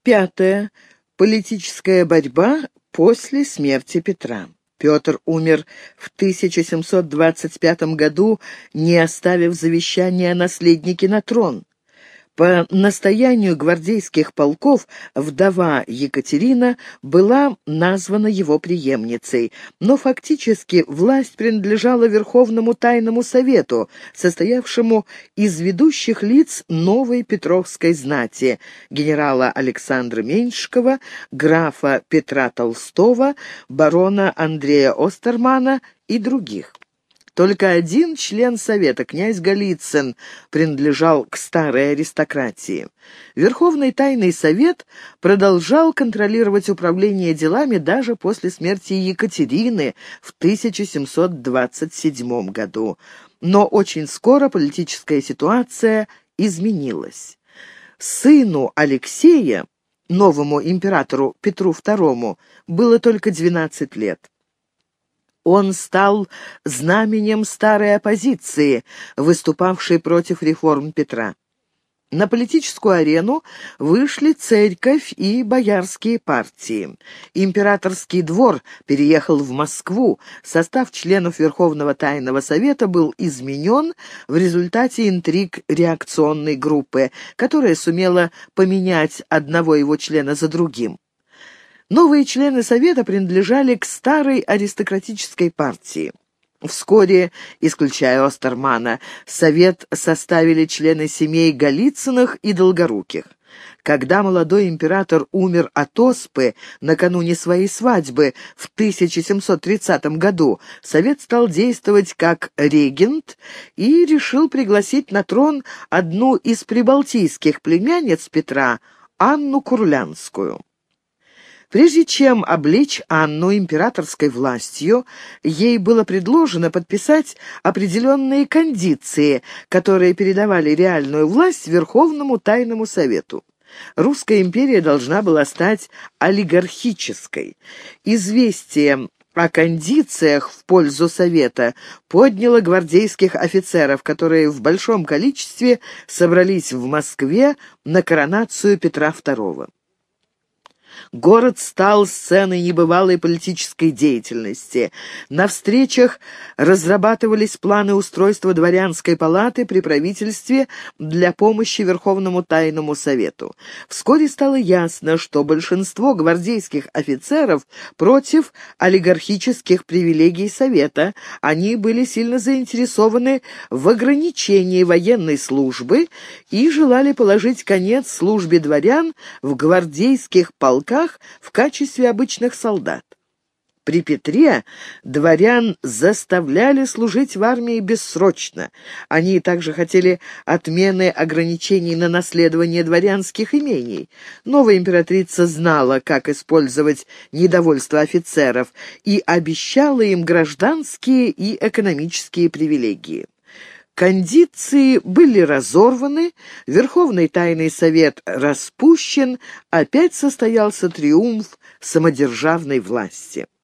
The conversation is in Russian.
Пятое. Политическая борьба после смерти Петра. Петр умер в 1725 году, не оставив завещания о наследнике на трон. По настоянию гвардейских полков вдова Екатерина была названа его преемницей, но фактически власть принадлежала Верховному Тайному Совету, состоявшему из ведущих лиц новой Петровской знати: генерала Александра Меньшикова, графа Петра Толстого, барона Андрея Остермана и других. Только один член Совета, князь Голицын, принадлежал к старой аристократии. Верховный Тайный Совет продолжал контролировать управление делами даже после смерти Екатерины в 1727 году. Но очень скоро политическая ситуация изменилась. Сыну Алексея, новому императору Петру II, было только 12 лет. Он стал знаменем старой оппозиции, выступавшей против реформ Петра. На политическую арену вышли церковь и боярские партии. Императорский двор переехал в Москву, состав членов Верховного Тайного Совета был изменен в результате интриг реакционной группы, которая сумела поменять одного его члена за другим. Новые члены Совета принадлежали к старой аристократической партии. Вскоре, исключая Остермана, Совет составили члены семей Голицыных и Долгоруких. Когда молодой император умер от оспы накануне своей свадьбы в 1730 году, Совет стал действовать как регент и решил пригласить на трон одну из прибалтийских племянниц Петра, Анну Курлянскую. Прежде чем облечь Анну императорской властью, ей было предложено подписать определенные кондиции, которые передавали реальную власть Верховному Тайному Совету. Русская империя должна была стать олигархической. Известие о кондициях в пользу Совета подняло гвардейских офицеров, которые в большом количестве собрались в Москве на коронацию Петра II. Город стал сценой небывалой политической деятельности. На встречах разрабатывались планы устройства дворянской палаты при правительстве для помощи Верховному Тайному Совету. Вскоре стало ясно, что большинство гвардейских офицеров против олигархических привилегий Совета. Они были сильно заинтересованы в ограничении военной службы и желали положить конец службе дворян в гвардейских полках в качестве обычных солдат. При Петре дворян заставляли служить в армии бессрочно. Они также хотели отмены ограничений на наследование дворянских имений. Новая императрица знала, как использовать недовольство офицеров, и обещала им гражданские и экономические привилегии. Кондиции были разорваны, Верховный Тайный Совет распущен, опять состоялся триумф самодержавной власти.